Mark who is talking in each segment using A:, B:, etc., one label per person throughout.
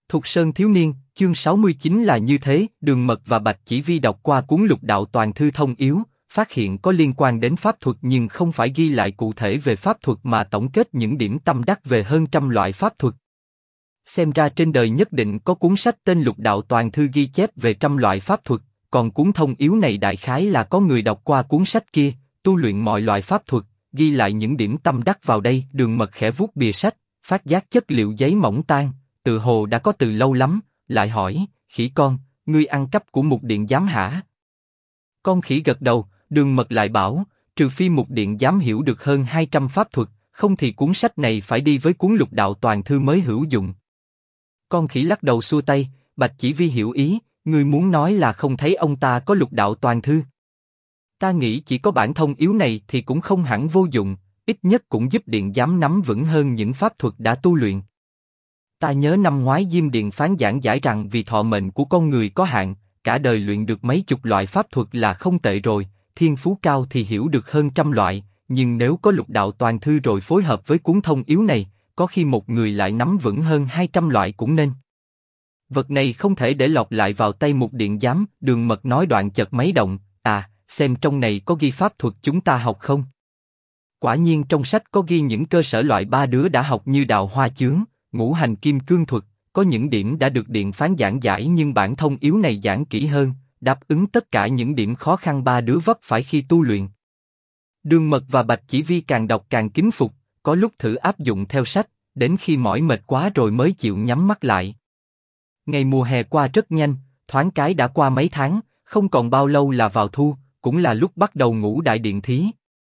A: Thục Sơn Thiếu Niên, chương 69 là như thế. Đường Mật và Bạch Chỉ Vi đọc qua cuốn Lục Đạo Toàn Thư thông yếu, phát hiện có liên quan đến pháp thuật nhưng không phải ghi lại cụ thể về pháp thuật mà tổng kết những điểm tâm đắc về hơn trăm loại pháp thuật. Xem ra trên đời nhất định có cuốn sách tên Lục Đạo Toàn Thư ghi chép về trăm loại pháp thuật, còn cuốn thông yếu này đại khái là có người đọc qua cuốn sách kia, tu luyện mọi loại pháp thuật, ghi lại những điểm tâm đắc vào đây. Đường Mật khẽ vuốt bìa sách, phát giác chất liệu giấy mỏng tan, tự hồ đã có từ lâu lắm, lại hỏi, khỉ con, ngươi ăn cắp của Mục Điện Giám hả? Con khỉ gật đầu. Đường Mật lại bảo, trừ phi Mục Điện Giám hiểu được hơn 200 pháp thuật, không thì cuốn sách này phải đi với cuốn Lục Đạo Toàn Thư mới hữu dụng. Con khỉ lắc đầu xua tay. Bạch Chỉ Vi hiểu ý, ngươi muốn nói là không thấy ông ta có Lục Đạo Toàn Thư? Ta nghĩ chỉ có bản thông yếu này thì cũng không hẳn vô dụng, ít nhất cũng giúp Điện Giám nắm vững hơn những pháp thuật đã tu luyện. Ta nhớ năm ngoái Diêm Điện phán giảng giải rằng vì thọ mệnh của con người có hạn, cả đời luyện được mấy chục loại pháp thuật là không tệ rồi, thiên phú cao thì hiểu được hơn trăm loại, nhưng nếu có Lục Đạo Toàn Thư rồi phối hợp với cuốn thông yếu này, có khi một người lại nắm vững hơn 200 loại cũng nên. Vật này không thể để lọt lại vào tay Mục Điện Giám. Đường Mật nói đoạn chợt mấy động, xem trong này có ghi pháp thuật chúng ta học không? Quả nhiên trong sách có ghi những cơ sở loại ba đứa đã học như Đào Hoa Chướng, Ngũ Hành Kim Cương thuật, có những điểm đã được Điện phán giảng giải nhưng bản thông yếu này giảng kỹ hơn, đáp ứng tất cả những điểm khó khăn ba đứa vấp phải khi tu luyện. Đường Mật và Bạch Chỉ Vi càng đọc càng kính phục, có lúc thử áp dụng theo sách, đến khi mỏi mệt quá rồi mới chịu nhắm mắt lại. Ngày mùa hè qua rất nhanh, thoáng cái đã qua mấy tháng, không còn bao lâu là vào thu, cũng là lúc bắt đầu Ngũ Đại Điện thí.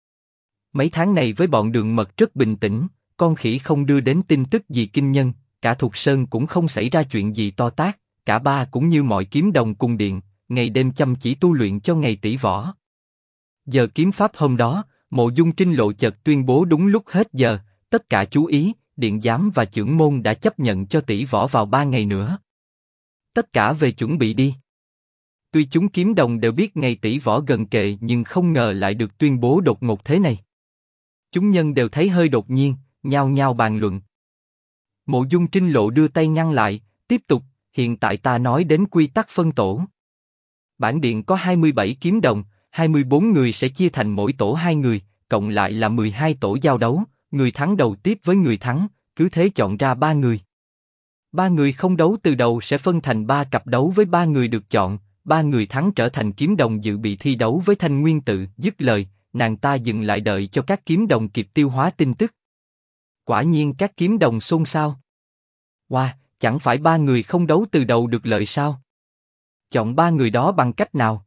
A: Mấy tháng này với bọn Đường Mật rất bình tĩnh, con khỉ không đưa đến tin tức gì kinh nhân, cả Thục Sơn cũng không xảy ra chuyện gì to tát, cả ba cũng như mọi kiếm đồng cùng điện, ngày đêm chăm chỉ tu luyện cho ngày tỷ võ. Giờ kiếm pháp hôm đó, Mộ Dung Trinh Lộ chợt tuyên bố đúng lúc hết giờ, tất cả chú ý, Điện Giám và Chưởng môn đã chấp nhận cho tỷ võ vào 3 ngày nữa. Tất cả về chuẩn bị đi. Tuy chúng kiếm đồng đều biết ngày tỷ võ gần kề nhưng không ngờ lại được tuyên bố đột ngột thế này. Chúng nhân đều thấy hơi đột nhiên, nhao nhao bàn luận. Mộ Dung Trinh Lộ đưa tay ngăn lại, tiếp tục, hiện tại ta nói đến quy tắc phân tổ. Bản điện có 27 kiếm đồng, 24 người sẽ chia thành mỗi tổ 2 người, cộng lại là 12 tổ giao đấu, người thắng đầu tiếp với người thắng, cứ thế chọn ra 3 người. 3 người không đấu từ đầu sẽ phân thành 3 cặp đấu với 3 người được chọn, 3 người thắng trở thành kiếm đồng dự bị thi đấu với Thanh Nguyên Tự. Dứt lời, nàng ta dừng lại đợi cho các kiếm đồng kịp tiêu hóa tin tức. Quả nhiên các kiếm đồng xôn xao. Wow, chẳng phải 3 người không đấu từ đầu được lợi sao? Chọn 3 người đó bằng cách nào?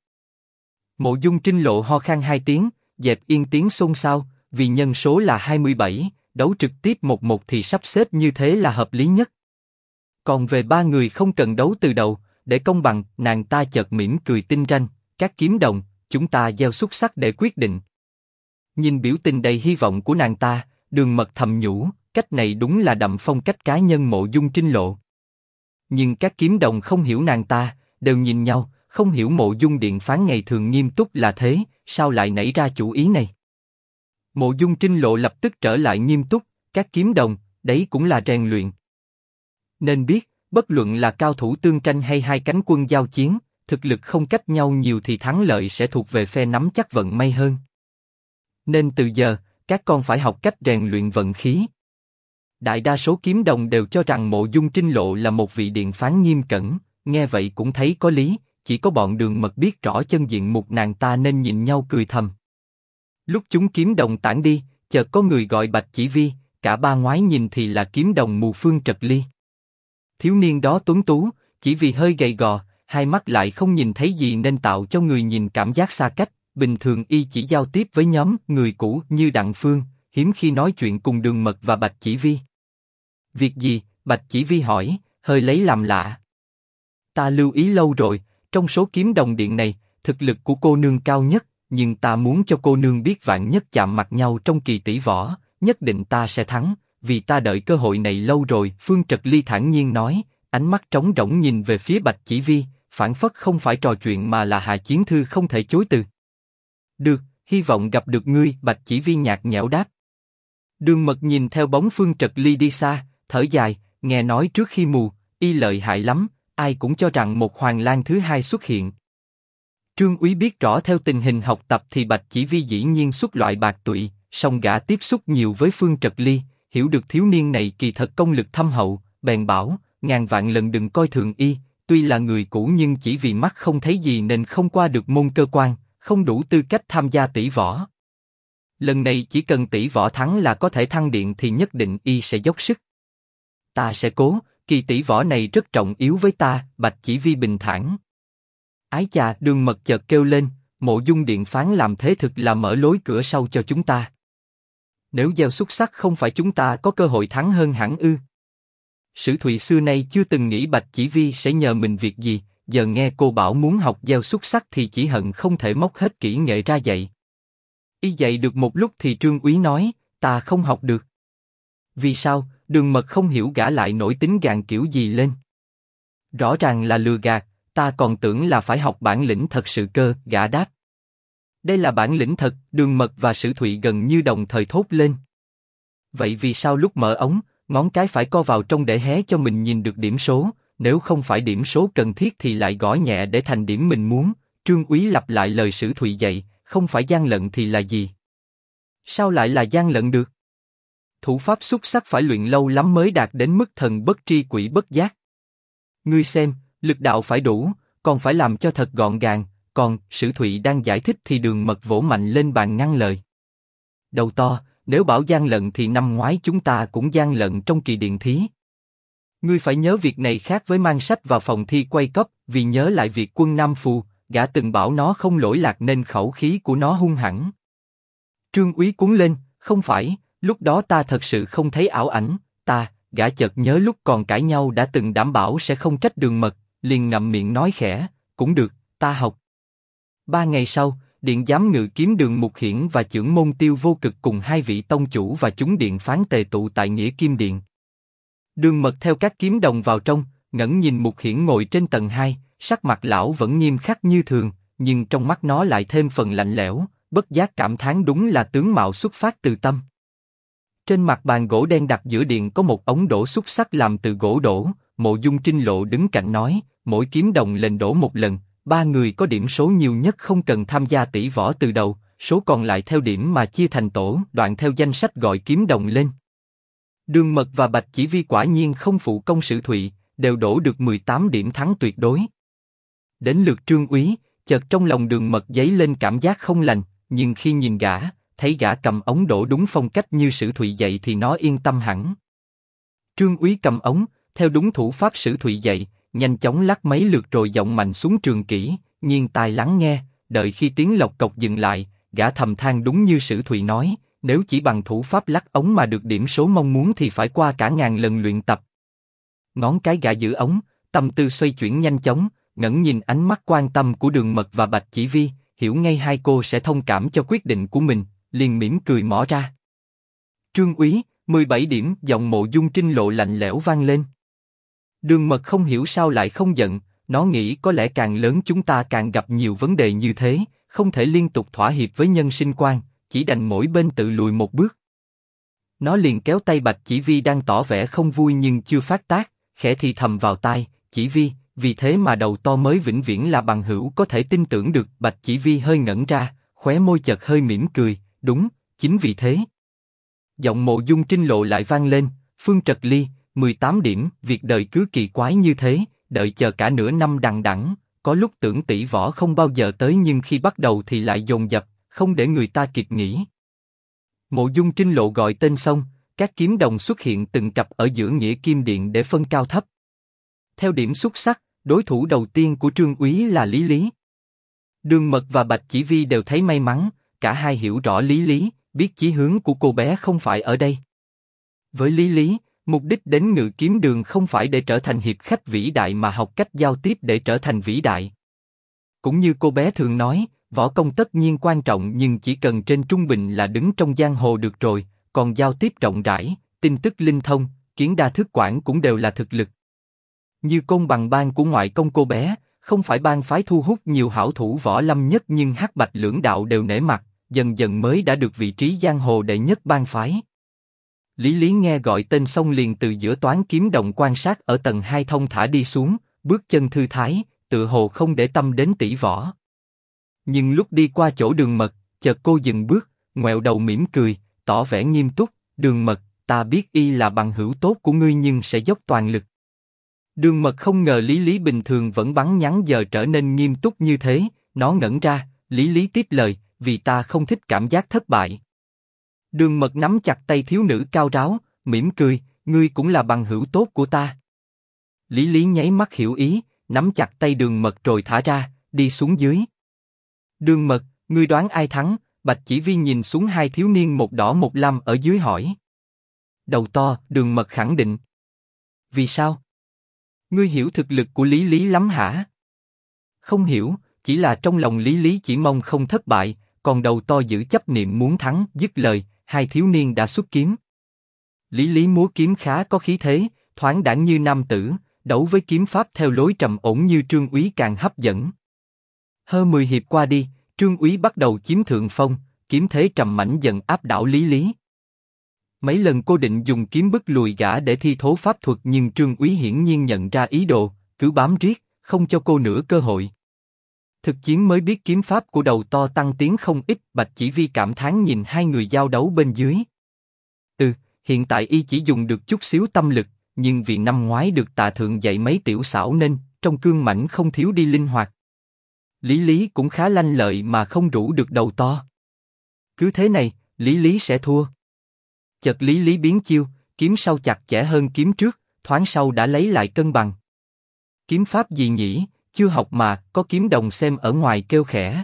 A: Mộ Dung Trinh Lộ ho khan 2 tiếng, dẹp yên tiếng xôn xao, vì nhân số là 27, đấu trực tiếp 1-1 thì sắp xếp như thế là hợp lý nhất. Còn về 3 người không cần đấu từ đầu, để công bằng, nàng ta chợt mỉm cười tinh ranh, các kiếm đồng, chúng ta gieo xúc xắc để quyết định. Nhìn biểu tình đầy hy vọng của nàng ta, Đường Mật thầm nhủ, cách này đúng là đậm phong cách cá nhân Mộ Dung Trinh Lộ. Nhưng các kiếm đồng không hiểu nàng ta, đều nhìn nhau, không hiểu Mộ Dung điện phán ngày thường nghiêm túc là thế, sao lại nảy ra chủ ý này. Mộ Dung Trinh Lộ lập tức trở lại nghiêm túc, các kiếm đồng, đấy cũng là rèn luyện. Nên biết, bất luận là cao thủ tương tranh hay hai cánh quân giao chiến, thực lực không cách nhau nhiều thì thắng lợi sẽ thuộc về phe nắm chắc vận may hơn. Nên từ giờ, các con phải học cách rèn luyện vận khí. Đại đa số kiếm đồng đều cho rằng Mộ Dung Trinh Lộ là một vị điện phán nghiêm cẩn, nghe vậy cũng thấy có lý, chỉ có bọn Đường Mật biết rõ chân diện mục nàng ta nên nhìn nhau cười thầm. Lúc chúng kiếm đồng tản đi, chợt có người gọi Bạch Chỉ Vi, cả ba ngoái nhìn thì là kiếm đồng Mù Phương Trật Ly. Thiếu niên đó tuấn tú, chỉ vì hơi gầy gò, hai mắt lại không nhìn thấy gì nên tạo cho người nhìn cảm giác xa cách. Bình thường y chỉ giao tiếp với nhóm người cũ như Đặng Phương, hiếm khi nói chuyện cùng Đường Mật và Bạch Chỉ Vi. Việc gì? Bạch Chỉ Vi hỏi, hơi lấy làm lạ. Ta lưu ý lâu rồi, trong số kiếm đồng điện này, thực lực của cô nương cao nhất, nhưng ta muốn cho cô nương biết vạn nhất chạm mặt nhau trong kỳ tỷ võ, nhất định ta sẽ thắng, vì ta đợi cơ hội này lâu rồi. Phương Trật Ly thản nhiên nói, ánh mắt trống rỗng nhìn về phía Bạch Chỉ Vi, phảng phất không phải trò chuyện mà là hạ chiến thư không thể chối từ. Được, hy vọng gặp được ngươi. Bạch Chỉ Vi nhạt nhẽo đáp. Đường Mật nhìn theo bóng Phương Trật Ly đi xa, thở dài, nghe nói trước khi mù, y lợi hại lắm, ai cũng cho rằng một Hoàng Lang thứ hai xuất hiện. Trương Úy biết rõ theo tình hình học tập thì Bạch Chỉ Vi dĩ nhiên xuất loại bạc tụy, song gã tiếp xúc nhiều với Phương Trật Ly, hiểu được thiếu niên này kỳ thật công lực thâm hậu, bèn bảo, ngàn vạn lần đừng coi thường y, tuy là người cũ nhưng chỉ vì mắt không thấy gì nên không qua được môn cơ quan, không đủ tư cách tham gia tỷ võ. Lần này chỉ cần tỷ võ thắng là có thể thăng điện thì nhất định y sẽ dốc sức. Ta sẽ cố, kỳ tỷ võ này rất trọng yếu với ta, Bạch Chỉ Vi bình thản. Ái chà, Đường Mật chợt kêu lên, Mộ Dung điện phán làm thế thực là mở lối cửa sau cho chúng ta. Nếu gieo xúc sắc không phải chúng ta có cơ hội thắng hơn hẳn ư? Sử Thụy xưa nay chưa từng nghĩ Bạch Chỉ Vi sẽ nhờ mình việc gì, giờ nghe cô bảo muốn học gieo xúc sắc thì chỉ hận không thể móc hết kỹ nghệ ra dạy. Y dạy được một lúc thì Trương Úy nói, ta không học được. Vì sao? Đường Mật không hiểu gã lại nổi tính gàn kiểu gì lên. Rõ ràng là lừa gạt, ta còn tưởng là phải học bản lĩnh thật sự cơ, gã đáp. Đây là bản lĩnh thật, Đường Mật và Sử Thụy gần như đồng thời thốt lên. Vậy vì sao lúc mở ống, ngón cái phải co vào trong để hé cho mình nhìn được điểm số, nếu không phải điểm số cần thiết thì lại gõ nhẹ để thành điểm mình muốn? Trương Úy lặp lại lời Sử Thụy dạy, không phải gian lận thì là gì? Sao lại là gian lận được? Thủ pháp xuất sắc phải luyện lâu lắm mới đạt đến mức thần bất tri quỷ bất giác. Ngươi xem, lực đạo phải đủ, còn phải làm cho thật gọn gàng, còn Sử Thụy đang giải thích thì Đường Mật vỗ mạnh lên bàn ngăn lời. Đầu to, nếu bảo gian lận thì năm ngoái chúng ta cũng gian lận trong kỳ điện thí. Ngươi phải nhớ việc này khác với mang sách vào phòng thi quay cóp, vì nhớ lại việc Quân Nam Phù, gã từng bảo nó không lỗi lạc nên khẩu khí của nó hung hãn. Trương Úy cuống lên, không phải, lúc đó ta thật sự không thấy ảo ảnh, gã chợt nhớ lúc còn cãi nhau đã từng đảm bảo sẽ không trách Đường Mật, liền ngậm miệng nói khẽ, cũng được, ta học. 3 ngày sau, Điện Giám Ngự Kiếm Đường Mục Hiển và Chưởng Môn Tiêu Vô Cực cùng 2 vị tông chủ và chúng điện phán tề tụ tại Nghĩa Kim Điện. Đường Mật theo các kiếm đồng vào trong, ngẩng nhìn Mục Hiển ngồi trên tầng 2, sắc mặt lão vẫn nghiêm khắc như thường, nhưng trong mắt nó lại thêm phần lạnh lẽo, bất giác cảm thán đúng là tướng mạo xuất phát từ tâm. Trên mặt bàn gỗ đen đặt giữa điện có một ống đổ xúc sắc làm từ gỗ đổ, Mộ Dung Trinh Lộ đứng cạnh nói, mỗi kiếm đồng lên đổ một lần, 3 người có điểm số nhiều nhất không cần tham gia tỷ võ từ đầu, số còn lại theo điểm mà chia thành tổ, đoạn theo danh sách gọi kiếm đồng lên. Đường Mật và Bạch Chỉ Vi quả nhiên không phụ công Sử Thụy, đều đổ được 18 điểm thắng tuyệt đối. Đến lượt Trương Úy, chợt trong lòng Đường Mật dấy lên cảm giác không lành, nhưng khi nhìn gã, thấy gã cầm ống đổ đúng phong cách như Sử Thụy dạy thì nó yên tâm hẳn. Trương Úy cầm ống, theo đúng thủ pháp Sử Thụy dạy, nhanh chóng lắc mấy lượt rồi giọng mạnh xuống trường kỹ, nghiêng tai lắng nghe, đợi khi tiếng lộc cộc dừng lại, gã thầm than đúng như Sử Thụy nói, nếu chỉ bằng thủ pháp lắc ống mà được điểm số mong muốn thì phải qua cả ngàn lần luyện tập. Ngón cái gã giữ ống, tâm tư xoay chuyển nhanh chóng, ngẩng nhìn ánh mắt quan tâm của Đường Mật và Bạch Chỉ Vi, hiểu ngay hai cô sẽ thông cảm cho quyết định của mình, liền mỉm cười mỏ ra. Trương Úy, 17 điểm, giọng Mộ Dung Trinh Lộ lạnh lẽo vang lên. Đường Mật không hiểu sao lại không giận, nó nghĩ có lẽ càng lớn chúng ta càng gặp nhiều vấn đề như thế, không thể liên tục thỏa hiệp với nhân sinh quan, chỉ đành mỗi bên tự lùi một bước. Nó liền kéo tay Bạch Chỉ Vi đang tỏ vẻ không vui nhưng chưa phát tác, khẽ thì thầm vào tai, Chỉ Vi, vì thế mà đầu to mới vĩnh viễn là bằng hữu có thể tin tưởng được. Bạch Chỉ Vi hơi ngẩn ra, khóe môi chợt hơi mỉm cười, đúng, chính vì thế. Giọng Mộ Dung Trinh Lộ lại vang lên, Phương Trật Ly, 18 điểm, việc đời cứ kỳ quái như thế, đợi chờ cả nửa năm đằng đẵng, có lúc tưởng tỷ võ không bao giờ tới nhưng khi bắt đầu thì lại dồn dập, không để người ta kịp nghĩ. Mộ Dung Trinh Lộ gọi tên xong, các kiếm đồng xuất hiện từng cặp ở giữa Nghĩa Kim Điện để phân cao thấp. Theo điểm xuất sắc, đối thủ đầu tiên của Trương Úy là Lý Lý. Đường Mật và Bạch Chỉ Vi đều thấy may mắn, cả hai hiểu rõ Lý Lý, biết chí hướng của cô bé không phải ở đây. Với Lý Lý, mục đích đến Ngự Kiếm Đường không phải để trở thành hiệp khách vĩ đại mà học cách giao tiếp để trở thành vĩ đại. Cũng như cô bé thường nói, võ công tất nhiên quan trọng nhưng chỉ cần trên trung bình là đứng trong giang hồ được rồi, còn giao tiếp rộng rãi, tin tức linh thông, kiến đa thức quản cũng đều là thực lực. Như Côn Bằng bang của ngoại công cô bé, không phải bang phái thu hút nhiều hảo thủ võ lâm nhất nhưng hắc bạch lưỡng đạo đều nể mặt, dần dần mới đã được vị trí giang hồ đệ nhất bang phái. Lý Lý nghe gọi tên xong liền từ giữa toán kiếm đồng quan sát ở tầng 2 thông thả đi xuống, bước chân thư thái, tựa hồ không để tâm đến tỷ võ. Nhưng lúc đi qua chỗ Đường Mật, chợt cô dừng bước, ngoẹo đầu mỉm cười, tỏ vẻ nghiêm túc. Đường Mật, ta biết y là bằng hữu tốt của ngươi nhưng sẽ dốc toàn lực. Đường Mật không ngờ Lý Lý bình thường vẫn bắn nhắn giờ trở nên nghiêm túc như thế, nó ngẩn ra. Lý Lý tiếp lời, vì ta không thích cảm giác thất bại. Đường Mật nắm chặt tay thiếu nữ cao ráo, mỉm cười, ngươi cũng là bằng hữu tốt của ta. Lý Lý nháy mắt hiểu ý, nắm chặt tay Đường Mật rồi thả ra, đi xuống dưới. Đường Mật, ngươi đoán ai thắng? Bạch Chỉ Vi nhìn xuống hai thiếu niên một đỏ một lam ở dưới hỏi. Đầu to, Đường Mật khẳng định. Vì sao? Ngươi hiểu thực lực của Lý Lý lắm hả? Không hiểu, chỉ là trong lòng Lý Lý chỉ mong không thất bại, còn đầu to giữ chấp niệm muốn thắng. Dứt lời, hai thiếu niên đã xuất kiếm. Lý Lý múa kiếm khá có khí thế, thoáng đãng như nam tử, đấu với kiếm pháp theo lối trầm ổn như Trương Úy càng hấp dẫn. Hơn 10 hiệp qua đi, Trương Úy bắt đầu chiếm thượng phong, kiếm thế trầm mãnh dần áp đảo Lý Lý. Mấy lần cô định dùng kiếm bức lùi gã để thi thố pháp thuật nhưng Trương Úy hiển nhiên nhận ra ý đồ, cứ bám riết, không cho cô nửa cơ hội. Thực chiến mới biết kiếm pháp của đầu to tăng tiến không ít. Bạch Chỉ Vi cảm thán nhìn hai người giao đấu bên dưới. Hiện tại y chỉ dùng được chút xíu tâm lực, nhưng vì năm ngoái được Tạ Thượng dạy mấy tiểu xảo nên trong cương mãnh không thiếu đi linh hoạt. Lý Lý cũng khá lanh lợi mà không rủ được đầu to. Cứ thế này, Lý Lý sẽ thua. Chợt Lý Lý biến chiêu, kiếm sau chặt chẽ hơn kiếm trước, thoáng sau đã lấy lại cân bằng. Kiếm pháp gì nhỉ? Chưa học mà, có kiếm đồng xem ở ngoài kêu khẽ.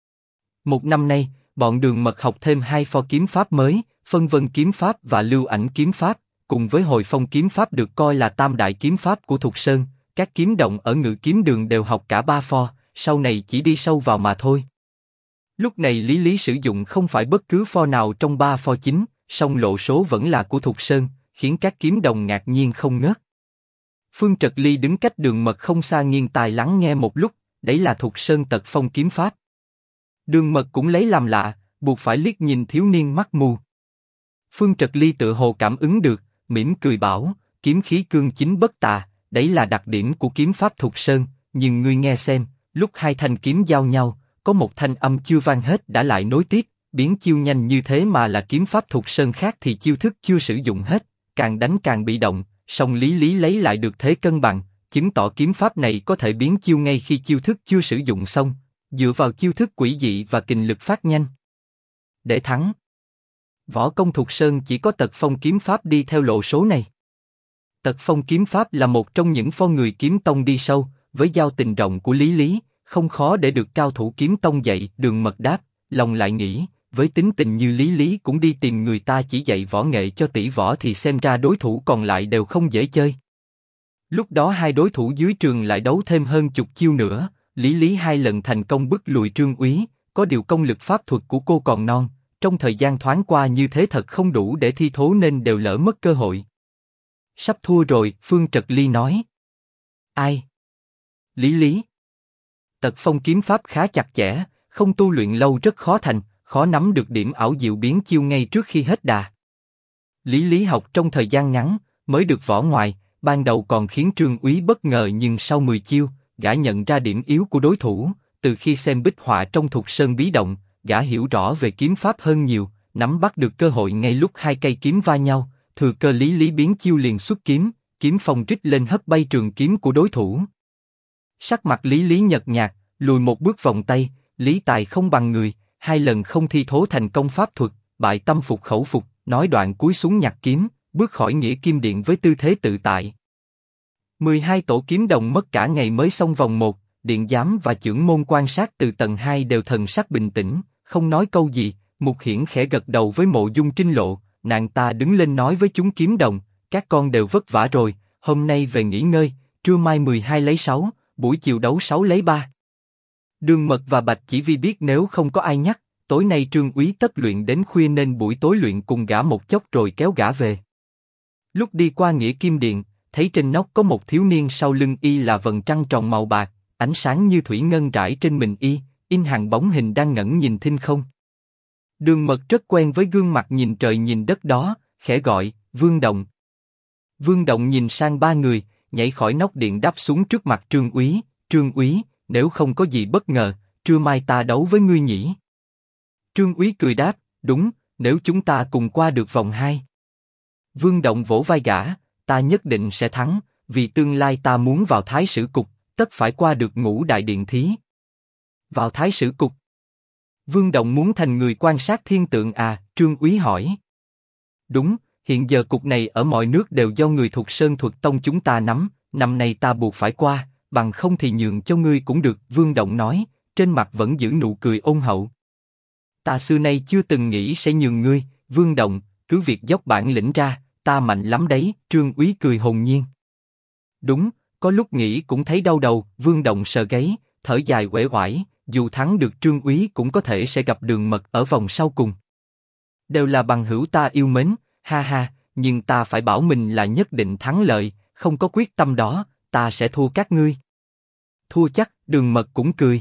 A: Một năm nay, bọn Đường Mật học thêm 2 pho kiếm pháp mới, Phân Vân kiếm pháp và Lưu Ảnh kiếm pháp, cùng với Hồi Phong kiếm pháp được coi là tam đại kiếm pháp của Thục Sơn. Các kiếm đồng ở Ngự Kiếm Đường đều học cả 3 pho, sau này chỉ đi sâu vào mà thôi. Lúc này Lý Lý sử dụng không phải bất cứ pho nào trong 3 pho chính, song lộ số vẫn là của Thục Sơn, khiến các kiếm đồng ngạc nhiên không ngớt. Phương Trật Ly đứng cách Đường Mật không xa nghiêng tai lắng nghe một lúc, đấy là Thục Sơn Tật Phong kiếm pháp. Đường Mật cũng lấy làm lạ, buộc phải liếc nhìn thiếu niên mắt mù. Phương Trật Ly tự hồ cảm ứng được, mỉm cười bảo, kiếm khí cương chính bất tà, đấy là đặc điểm của kiếm pháp Thục Sơn, nhưng ngươi nghe xem, lúc hai thanh kiếm giao nhau, có một thanh âm chưa vang hết đã lại nối tiếp, biến chiêu nhanh như thế mà là kiếm pháp Thục Sơn khác thì chiêu thức chưa sử dụng hết, càng đánh càng bị động, song Lý Lý lấy lại được thế cân bằng, chứng tỏ kiếm pháp này có thể biến chiêu ngay khi chiêu thức chưa sử dụng xong, dựa vào chiêu thức quỷ dị và kình lực phát nhanh. Để thắng, võ công Thục Sơn chỉ có Tật Phong kiếm pháp đi theo lộ số này. Tật Phong kiếm pháp là một trong những pho người kiếm tông đi sâu, với giao tình rộng của Lý Lý, không khó để được cao thủ kiếm tông dạy. Đường Mật đáp, lòng lại nghĩ, với tính tình như Lý Lý cũng đi tìm người ta chỉ dạy võ nghệ cho tỷ võ thì xem ra đối thủ còn lại đều không dễ chơi. Lúc đó hai đối thủ dưới trường lại đấu thêm hơn chục chiêu nữa, Lý Lý 2 lần thành công bức lùi Trương Úy, có điều công lực pháp thuật của cô còn non, trong thời gian thoáng qua như thế thật không đủ để thi thố nên đều lỡ mất cơ hội. Sắp thua rồi, Phương Trật Ly nói. Ai? Lý Lý. Tật Phong kiếm pháp khá chặt chẽ, không tu luyện lâu rất khó thành, khó nắm được điểm ảo diệu biến chiêu ngay trước khi hết đà. Lý Lý học trong thời gian ngắn, mới được võ ngoài, ban đầu còn khiến Trương Úy bất ngờ nhưng sau 10 chiêu, gã nhận ra điểm yếu của đối thủ, từ khi xem bích họa trong Thục Sơn bí động, gã hiểu rõ về kiếm pháp hơn nhiều, nắm bắt được cơ hội ngay lúc hai cây kiếm va nhau, thừa cơ Lý Lý biến chiêu liền xuất kiếm, kiếm phong rít lên hất bay trường kiếm của đối thủ. Sắc mặt Lý Lý nhợt nhạt, lùi một bước vòng tay, Lý Tài không bằng người, 2 lần không thi thố thành công pháp thuật, bại tâm phục khẩu phục, nói đoạn cúi xuống nhặt kiếm, bước khỏi Nghĩa Kim Điện với tư thế tự tại. 12 tổ kiếm đồng mất cả ngày mới xong vòng 1, điện giám và chưởng môn quan sát từ tầng 2 đều thần sắc bình tĩnh, không nói câu gì. Mục Hiển khẽ gật đầu với Mộ Dung Trinh Lộ, nàng ta đứng lên nói với chúng kiếm đồng, các con đều vất vả rồi, hôm nay về nghỉ ngơi, trưa mai 12 lấy 6, buổi chiều đấu 6 lấy 3. Đường Mật và Bạch Chỉ Vi biết nếu không có ai nhắc, tối nay Trương Úy tất luyện đến khuya nên buổi tối luyện cùng gã một chốc rồi kéo gã về. Lúc đi qua Nghĩa Kim Điện, thấy trên nóc có một thiếu niên sau lưng y là vầng trăng tròn màu bạc, ánh sáng như thủy ngân rải trên mình y, in hàng bóng hình đang ngẩng nhìn thinh không. Đường Mật rất quen với gương mặt nhìn trời nhìn đất đó, khẽ gọi, Vương Động. Vương Động nhìn sang ba người, nhảy khỏi nóc điện đáp xuống trước mặt Trương Úy, Trương Úy, nếu không có gì bất ngờ, trưa mai ta đấu với ngươi nhỉ? Trương Úy cười đáp, đúng, nếu chúng ta cùng qua được vòng 2. Vương Động vỗ vai gã, ta nhất định sẽ thắng, vì tương lai ta muốn vào Thái Sử Cục, tất phải qua được Ngũ Đại Điện Thí. Vào Thái Sử Cục? Vương Động muốn thành người quan sát thiên tượng à? Trương Úy hỏi. Đúng, hiện giờ cục này ở mọi nước đều do người thuộc Sơn Thuật Tông chúng ta nắm, năm nay ta buộc phải qua, bằng không thì nhường cho ngươi cũng được, Vương Động nói, trên mặt vẫn giữ nụ cười ôn hậu. Ta xưa nay chưa từng nghĩ sẽ nhường ngươi, Vương Động, cứ việc dốc bản lĩnh ra, ta mạnh lắm đấy, Trương Úy cười hồn nhiên. Đúng, có lúc nghĩ cũng thấy đau đầu, Vương Động sờ gáy, thở dài uể oải, dù thắng được Trương Úy cũng có thể sẽ gặp Đường Mật ở vòng sau cùng. Đều là bằng hữu ta yêu mến, ha ha, nhưng ta phải bảo mình là nhất định thắng lợi, không có quyết tâm đó, ta sẽ thua các ngươi. Thua chắc, Đường Mật cũng cười.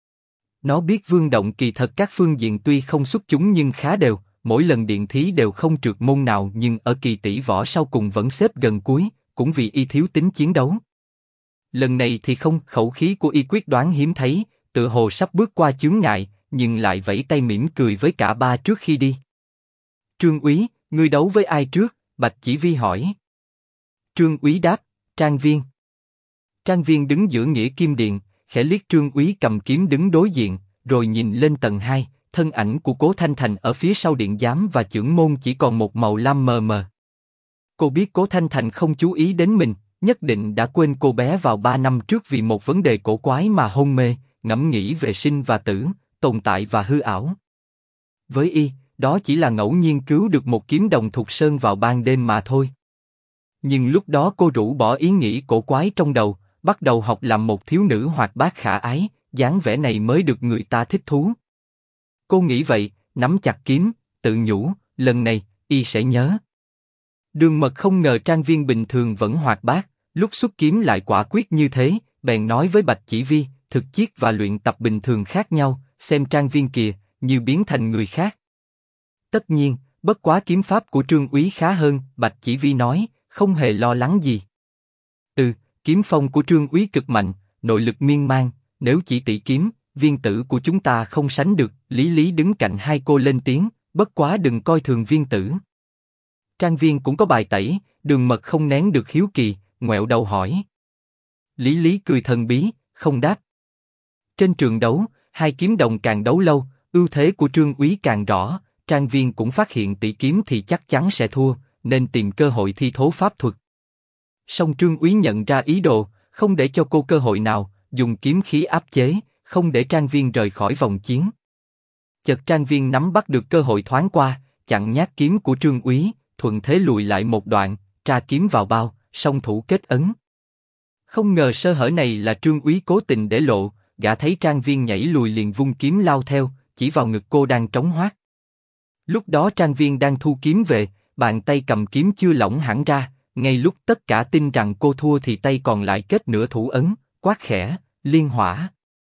A: Nó biết Vương Động kỳ thật các phương diện tuy không xuất chúng nhưng khá đều, mỗi lần điện thí đều không trượt môn nào nhưng ở kỳ tỷ võ sau cùng vẫn xếp gần cuối, cũng vì y thiếu tính chiến đấu. Lần này thì không, khẩu khí của y quyết đoán hiếm thấy, tựa hồ sắp bước qua chướng ngại, nhưng lại vẫy tay mỉm cười với cả ba trước khi đi. Trương Úy, ngươi đấu với ai trước? Bạch Chỉ Vi hỏi. Trương Úy đáp, Trang Viên. Trang Viên đứng giữa Nghĩa Kim Điện, khẽ liếc Trương Úy cầm kiếm đứng đối diện, rồi nhìn lên tầng 2, thân ảnh của Cố Thanh Thành ở phía sau điện giám và chưởng môn chỉ còn một màu lam mờ mờ. Cô biết Cố Thanh Thành không chú ý đến mình, nhất định đã quên cô bé vào 3 năm trước vì một vấn đề cổ quái mà hôn mê, ngẫm nghĩ về sinh và tử, tồn tại và hư ảo. Với y, đó chỉ là ngẫu nhiên cứu được một kiếm đồng thuộc sơn vào ban đêm mà thôi. Nhưng lúc đó cô rũ bỏ ý nghĩ cổ quái trong đầu, bắt đầu học làm một thiếu nữ hoạt bát khả ái, dáng vẻ này mới được người ta thích thú. Cô nghĩ vậy, nắm chặt kiếm, tự nhủ, lần này, y sẽ nhớ. Đường Mật không ngờ Trang Viên bình thường vẫn hoạt bát, lúc xuất kiếm lại quả quyết như thế, bèn nói với Bạch Chỉ Vi, thực chiết và luyện tập bình thường khác nhau, xem Trang Viên kìa, như biến thành người khác. Tất nhiên, bất quá kiếm pháp của Trương Úy khá hơn, Bạch Chỉ Vi nói, không hề lo lắng gì. Kiếm phong của Trương Úy cực mạnh, nội lực miên man, nếu chỉ tỷ kiếm, Viên Tử của chúng ta không sánh được. Lý Lý đứng cạnh hai cô lên tiếng, bất quá đừng coi thường Viên Tử. Trang Viên cũng có bài tẩy, Đường Mật không nén được hiếu kỳ, ngoẹo đầu hỏi. Lý Lý cười thần bí, không đáp. Trên trường đấu, hai kiếm đồng càng đấu lâu, ưu thế của Trương Úy càng rõ. Trang Viên cũng phát hiện tỷ kiếm thì chắc chắn sẽ thua, nên tìm cơ hội thi thố pháp thuật. Song Trương Úy nhận ra ý đồ, không để cho cô cơ hội nào, dùng kiếm khí áp chế, không để Trang Viên rời khỏi vòng chiến. Chợt Trang Viên nắm bắt được cơ hội thoáng qua, chặn nhát kiếm của Trương Úy, thuận thế lùi lại một đoạn, tra kiếm vào bao, song thủ kết ấn. Không ngờ sơ hở này là Trương Úy cố tình để lộ, gã thấy Trang Viên nhảy lùi liền vung kiếm lao theo, chỉ vào ngực cô đang trống hoác. Lúc đó Trang Viên đang thu kiếm về, bàn tay cầm kiếm chưa lỏng hẳn ra, ngay lúc tất cả tin rằng cô thua thì tay còn lại kết nửa thủ ấn, quát khẽ, liên hỏa.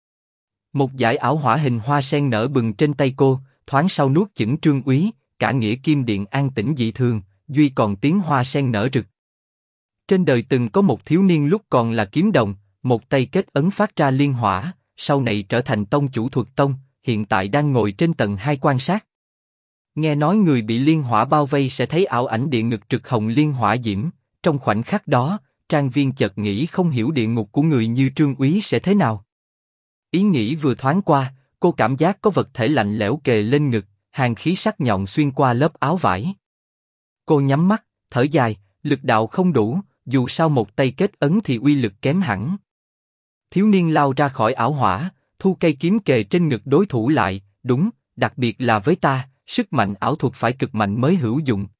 A: Một dải ảo hỏa hình hoa sen nở bừng trên tay cô, thoáng sau nuốt chửng Trương Úy, cả Nghĩa Kim Điện an tĩnh dị thường, duy còn tiếng hoa sen nở rực. Trên đời từng có một thiếu niên lúc còn là kiếm đồng, một tay kết ấn phát ra liên hỏa, sau này trở thành tông chủ Thuật Tông, hiện tại đang ngồi trên tầng 2 quan sát. Nghe nói người bị liên hỏa bao vây sẽ thấy ảo ảnh địa ngục trực hồng liên hỏa diễm, trong khoảnh khắc đó, Trang Viên chợt nghĩ không hiểu địa ngục của người như Trương Úy sẽ thế nào. Ý nghĩ vừa thoáng qua, cô cảm giác có vật thể lạnh lẽo kề lên ngực, hàn khí sắc nhọn xuyên qua lớp áo vải. Cô nhắm mắt, thở dài, lực đạo không đủ, dù sao một tay kết ấn thì uy lực kém hẳn. Thiếu niên lao ra khỏi ảo hỏa, thu cây kiếm kề trên ngực đối thủ lại, đúng, đặc biệt là với ta, sức mạnh ảo thuật phải cực mạnh mới hữu dụng,